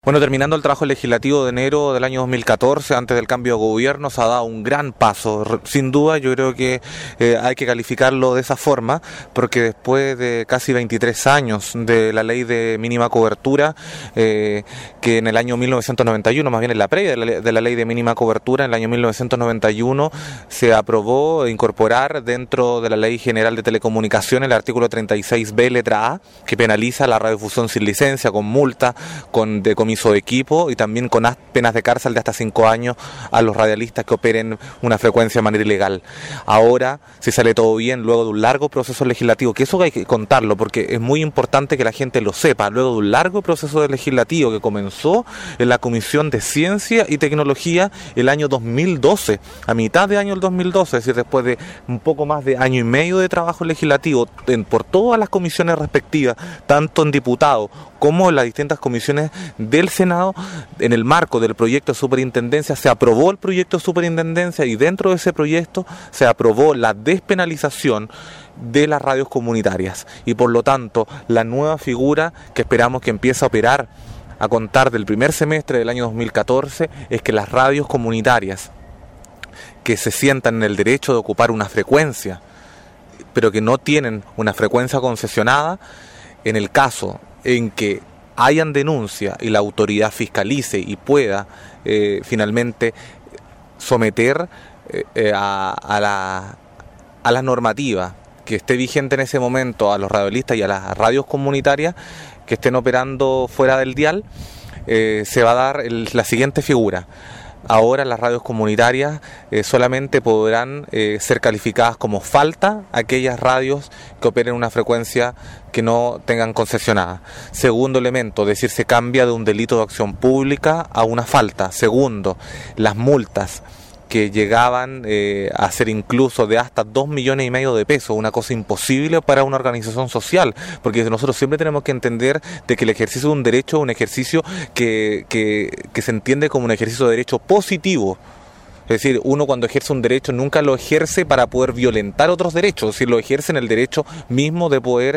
Bueno, terminando el trabajo legislativo de enero del año 2014, antes del cambio de gobierno, se ha dado un gran paso. Sin duda, yo creo que hay que calificarlo de esa forma, porque después de casi 23 años de la ley de mínima cobertura, que en el año 1991, más bien en la previa de la ley de mínima cobertura, en el año 1991, se aprobó incorporar dentro de la Ley General de Telecomunicaciones el artículo 36b, letra A, que penaliza la radiodifusión sin licencia, con multa, con decomiso de equipo y también con penas de cárcel de hasta 5 años a los radialistas que operen una frecuencia de manera ilegal. Ahora, si sale todo bien, luego de un largo proceso legislativo, que eso hay que contarlo porque es muy importante que la gente lo sepa, luego de un largo proceso legislativo que comenzó en la Comisión de Ciencia y Tecnología el año 2012, a mitad de año del 2012, es decir, después de un poco más de año y medio de trabajo legislativo por todas las comisiones respectivas, tanto en diputados como en las distintas comisiones del Senado, en el marco del proyecto de superintendencia, se aprobó el proyecto de superintendencia y dentro de ese proyecto se aprobó la despenalización de las radios comunitarias y por lo tanto la nueva figura que esperamos que empiece a operar a contar del primer semestre del año 2014 es que las radios comunitarias que se sientan en el derecho de ocupar una frecuencia pero que no tienen una frecuencia concesionada, en el caso en que hayan denuncia y la autoridad fiscalice y pueda finalmente someter a la normativa que esté vigente en ese momento a los radiolistas y a las radios comunitarias que estén operando fuera del dial, se va a dar la siguiente figura. Ahora las radios comunitarias solamente podrán ser calificadas como falta aquellas radios que operen una frecuencia que no tengan concesionada. Segundo elemento, es decir, se cambia de un delito de acción pública a una falta. Segundo, las multas que llegaban a ser incluso de hasta 2,5 millones de pesos, una cosa imposible para una organización social, porque nosotros siempre tenemos que entender de que el ejercicio de un derecho es un ejercicio que se entiende como un ejercicio de derecho positivo. Es decir, uno cuando ejerce un derecho nunca lo ejerce para poder violentar otros derechos, es decir, lo ejerce en el derecho mismo de poder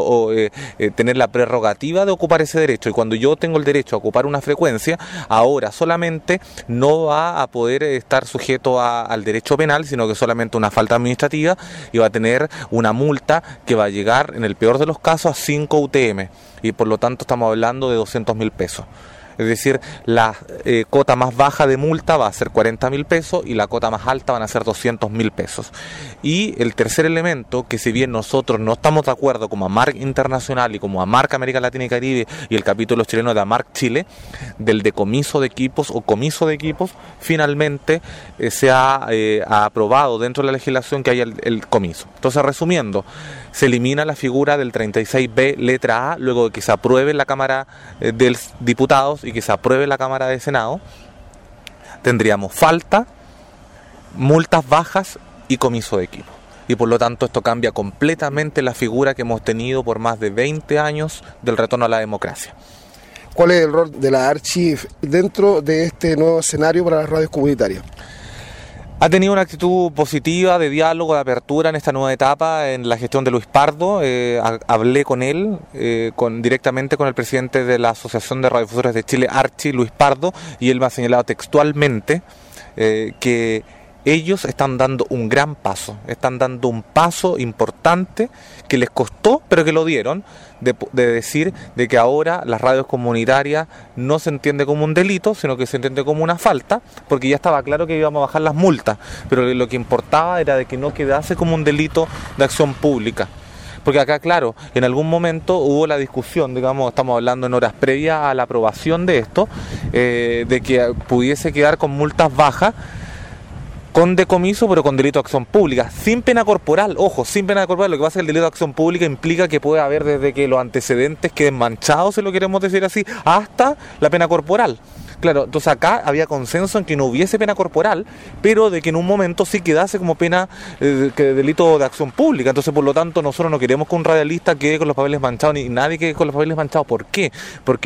tener la prerrogativa de ocupar ese derecho. Y cuando yo tengo el derecho a ocupar una frecuencia, ahora solamente no va a poder estar sujeto al derecho penal, sino que solamente una falta administrativa y va a tener una multa que va a llegar, en el peor de los casos, a 5 UTM. Y por lo tanto estamos hablando de 200.000 pesos. Es decir, la cota más baja de multa va a ser 40.000 pesos y la cota más alta van a ser 200.000 pesos. Y el tercer elemento, que si bien nosotros no estamos de acuerdo como AMARC Internacional y como AMARC América Latina y Caribe y el capítulo chileno de AMARC Chile, del decomiso de equipos o comiso de equipos, finalmente se ha aprobado dentro de la legislación que haya el comiso. Entonces, resumiendo, se elimina la figura del 36b, letra A, luego de que se apruebe en la Cámara de Diputados y que se apruebe en la Cámara de Senado. Tendríamos falta, multas bajas y comiso de equipo. Y por lo tanto esto cambia completamente la figura que hemos tenido por más de 20 años del retorno a la democracia. ¿Cuál es el rol de la ARCHI dentro de este nuevo escenario para las radios comunitarias? Ha tenido una actitud positiva, de diálogo, de apertura en esta nueva etapa en la gestión de Luis Pardo. Hablé con él, directamente con el presidente de la Asociación de Radiodifusores de Chile, ARCHI, Luis Pardo, y él me ha señalado textualmente que ellos están dando un gran paso, están dando un paso importante que les costó, pero que lo dieron, de decir de que ahora las radios comunitarias no se entiende como un delito, sino que se entiende como una falta, porque ya estaba claro que íbamos a bajar las multas, pero lo que importaba era de que no quedase como un delito de acción pública. Porque acá, claro, en algún momento hubo la discusión, digamos, estamos hablando en horas previas a la aprobación de esto, de que pudiese quedar con multas bajas, con decomiso, pero con delito de acción pública, sin pena corporal, ojo, sin pena corporal. Lo que pasa es que el delito de acción pública implica que puede haber desde que los antecedentes queden manchados, si lo queremos decir así, hasta la pena corporal. Claro, entonces acá había consenso en que no hubiese pena corporal, pero de que en un momento sí quedase como pena que delito de acción pública. Entonces, por lo tanto, nosotros no queremos que un radialista quede con los papeles manchados, ni nadie quede con los papeles manchados. ¿Por qué? Porque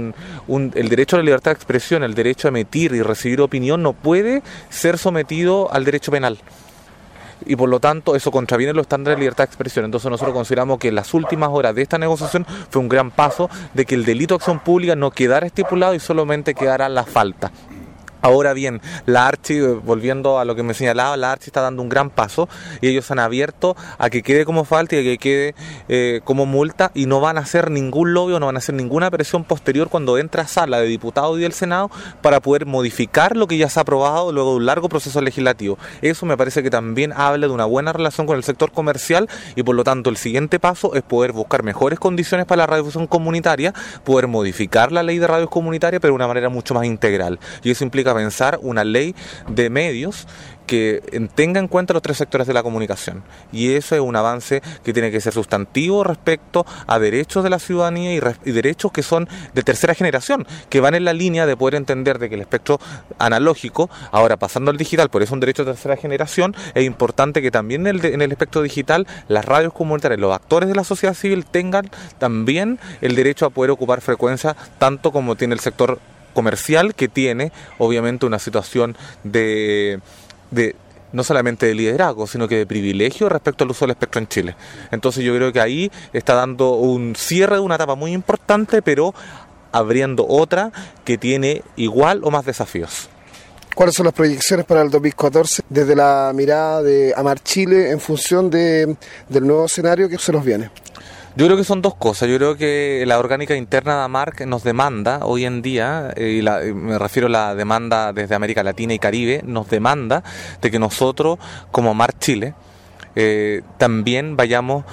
el derecho a la libertad de expresión, el derecho a emitir y recibir opinión no puede ser sometido al derecho penal. y por lo tanto eso contraviene los estándares de libertad de expresión. Entonces nosotros consideramos que en las últimas horas de esta negociación fue un gran paso de que el delito de acción pública no quedara estipulado y solamente quedara la falta. Ahora bien, la Archi, volviendo a lo que me señalaba, la Archi está dando un gran paso y ellos han abierto a que quede como falta y a que quede como multa, y no van a hacer ningún lobby o no van a hacer ninguna presión posterior cuando entra a sala de diputados y del Senado para poder modificar lo que ya se ha aprobado luego de un largo proceso legislativo. Eso me parece que también habla de una buena relación con el sector comercial y por lo tanto el siguiente paso es poder buscar mejores condiciones para la radiodifusión comunitaria, poder modificar la ley de radios comunitarias pero de una manera mucho más integral, y eso implica pensar una ley de medios que tenga en cuenta los tres sectores de la comunicación, y eso es un avance que tiene que ser sustantivo respecto a derechos de la ciudadanía y derechos que son de tercera generación, que van en la línea de poder entender de que el espectro analógico, ahora pasando al digital, por eso es un derecho de tercera generación, es importante que también en el espectro digital las radios comunitarias, los actores de la sociedad civil tengan también el derecho a poder ocupar frecuencia, tanto como tiene el sector comercial, que tiene obviamente una situación de no solamente de liderazgo, sino que de privilegio respecto al uso del espectro en Chile. Entonces yo creo que ahí está dando un cierre de una etapa muy importante, pero abriendo otra que tiene igual o más desafíos. ¿Cuáles son las proyecciones para el 2014 desde la mirada de AMAR Chile en función del nuevo escenario que se nos viene? Yo creo que son dos cosas. Yo creo que la orgánica interna de AMAR nos demanda hoy en día, me refiero a la demanda desde América Latina y Caribe, nos demanda de que nosotros, como AMAR Chile, también vayamos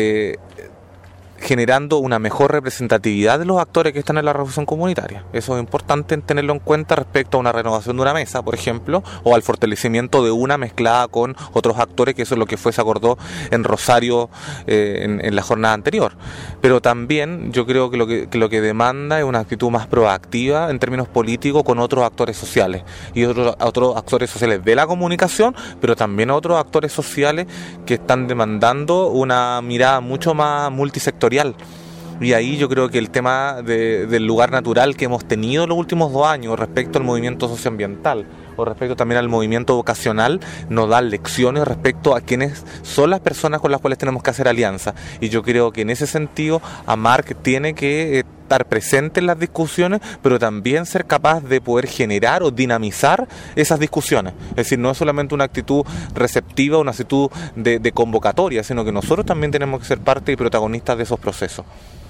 generando una mejor representatividad de los actores que están en la radiodifusión comunitaria. Eso es importante tenerlo en cuenta respecto a una renovación de una mesa, por ejemplo, o al fortalecimiento de una mezclada con otros actores, que eso es lo que se acordó en Rosario en la jornada anterior. Pero también yo creo que lo que demanda es una actitud más proactiva en términos políticos con otros actores sociales, y otros actores sociales de la comunicación, pero también otros actores sociales que están demandando una mirada mucho más multisectorial. Y ahí yo creo que el tema del lugar natural que hemos tenido en los últimos 2 años respecto al movimiento socioambiental o respecto también al movimiento vocacional nos da lecciones respecto a quiénes son las personas con las cuales tenemos que hacer alianza. Y yo creo que en ese sentido AMARC tiene que estar presente en las discusiones, pero también ser capaz de poder generar o dinamizar esas discusiones. Es decir, no es solamente una actitud receptiva, una actitud de convocatoria, sino que nosotros también tenemos que ser parte y protagonistas de esos procesos.